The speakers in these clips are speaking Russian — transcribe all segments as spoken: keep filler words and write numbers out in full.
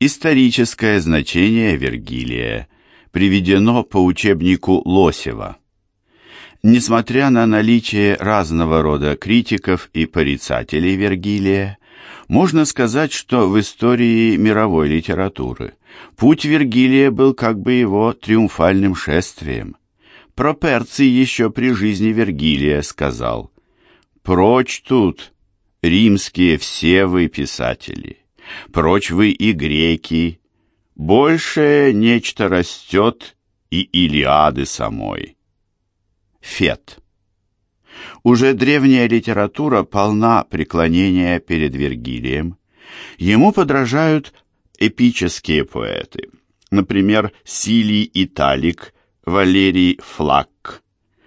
Историческое значение Вергилия приведено по учебнику Лосева. Несмотря на наличие разного рода критиков и порицателей Вергилия, можно сказать, что в истории мировой литературы путь Вергилия был как бы его триумфальным шествием. Проперций еще при жизни Вергилия сказал: «Прочь тут, римские все вы писатели, прочь вы и греки, большее нечто растет и Илиады самой». Фет. Уже древняя литература полна преклонения перед Вергилием. Ему подражают эпические поэты, например, Силий Италик, Валерий Флакк,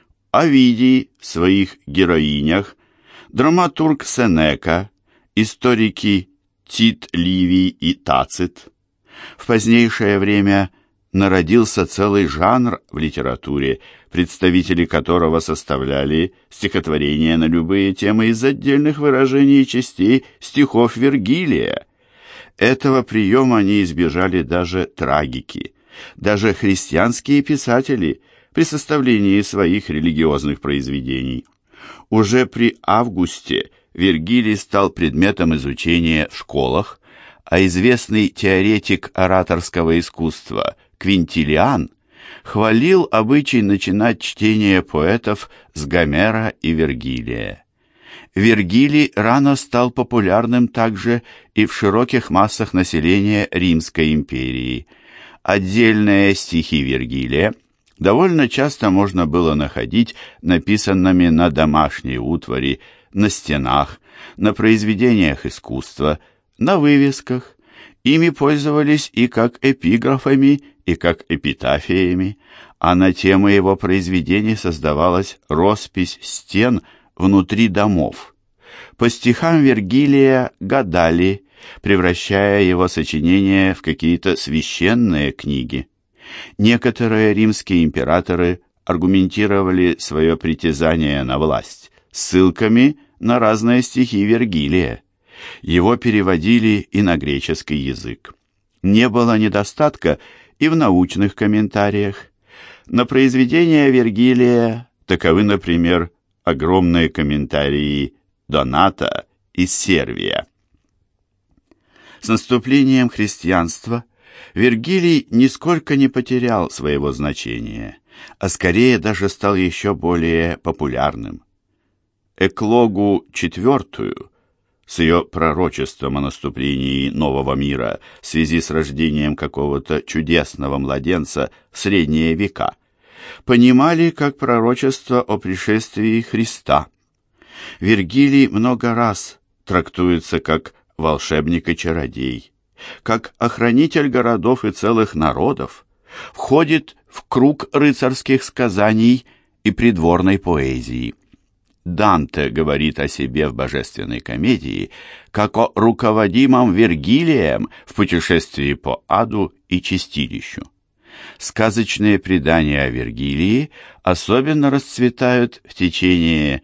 Овидий в своих героинях, драматург Сенека, историки Тит Ливий и Тацит. В позднейшее время народился целый жанр в литературе, представители которого составляли стихотворения на любые темы из отдельных выражений и частей стихов Вергилия. Этого приема не избежали даже трагики, даже христианские писатели при составлении своих религиозных произведений. Уже при Августе Вергилий стал предметом изучения в школах, а известный теоретик ораторского искусства Квинтилиан хвалил обычай начинать чтение поэтов с Гомера и Вергилия. Вергилий рано стал популярным также и в широких массах населения Римской империи. Отдельные стихи Вергилия довольно часто можно было находить написанными на домашней утвари, на стенах, на произведениях искусства, на вывесках. Ими пользовались и как эпиграфами, и как эпитафиями, а на темы его произведений создавалась роспись стен внутри домов. По стихам Вергилия гадали, превращая его сочинения в какие-то священные книги. Некоторые римские императоры аргументировали свое притязание на власть ссылками на разные стихи Вергилия. Его переводили и на греческий язык. Не было недостатка и в научных комментариях. На произведения Вергилия таковы, например, огромные комментарии Доната из Сервия. С наступлением христианства Вергилий нисколько не потерял своего значения, а скорее даже стал еще более популярным. Эклогу четвертую, с ее пророчеством о наступлении нового мира в связи с рождением какого-то чудесного младенца в средние века, понимали как пророчество о пришествии Христа. Вергилий много раз трактуется как волшебник и чародей, как охранитель городов и целых народов, входит в круг рыцарских сказаний и придворной поэзии. Данте говорит о себе в «Божественной комедии» как о руководимом Вергилием в путешествии по аду и чистилищу. Сказочные предания о Вергилии особенно расцветают в течение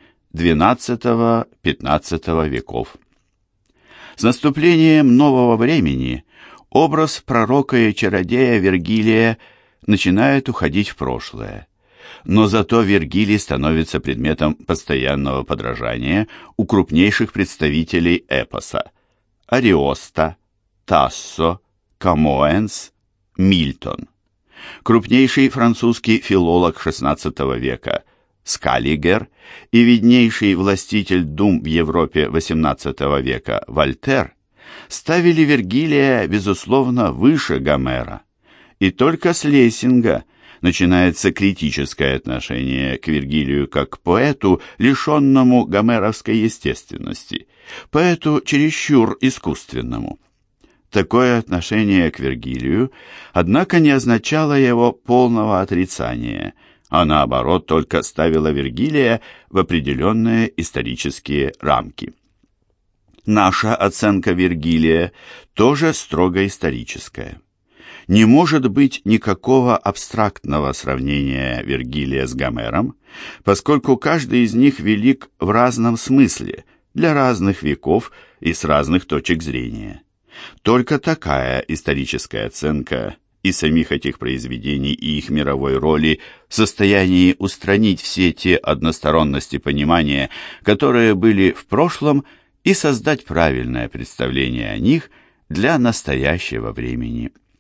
двенадцатого-пятнадцатого веков. С наступлением нового времени образ пророка и чародея Вергилия начинает уходить в прошлое. Но зато Вергилий становится предметом постоянного подражания у крупнейших представителей эпоса – Ариоста, Тассо, Камоэнс, Мильтон. Крупнейший французский филолог шестнадцатого века Скаллигер и виднейший властитель дум в Европе восемнадцатого века Вольтер ставили Вергилия, безусловно, выше Гомера. И только с Лессинга начинается критическое отношение к Вергилию как к поэту, лишенному гомеровской естественности, поэту чересчур искусственному. Такое отношение к Вергилию, однако, не означало его полного отрицания, а наоборот только ставило Вергилия в определенные исторические рамки. Наша оценка Вергилия тоже строго историческая. Не может быть никакого абстрактного сравнения Вергилия с Гомером, поскольку каждый из них велик в разном смысле, для разных веков и с разных точек зрения. Только такая историческая оценка и самих этих произведений, и их мировой роли в состоянии устранить все те односторонности понимания, которые были в прошлом, и создать правильное представление о них для настоящего времени.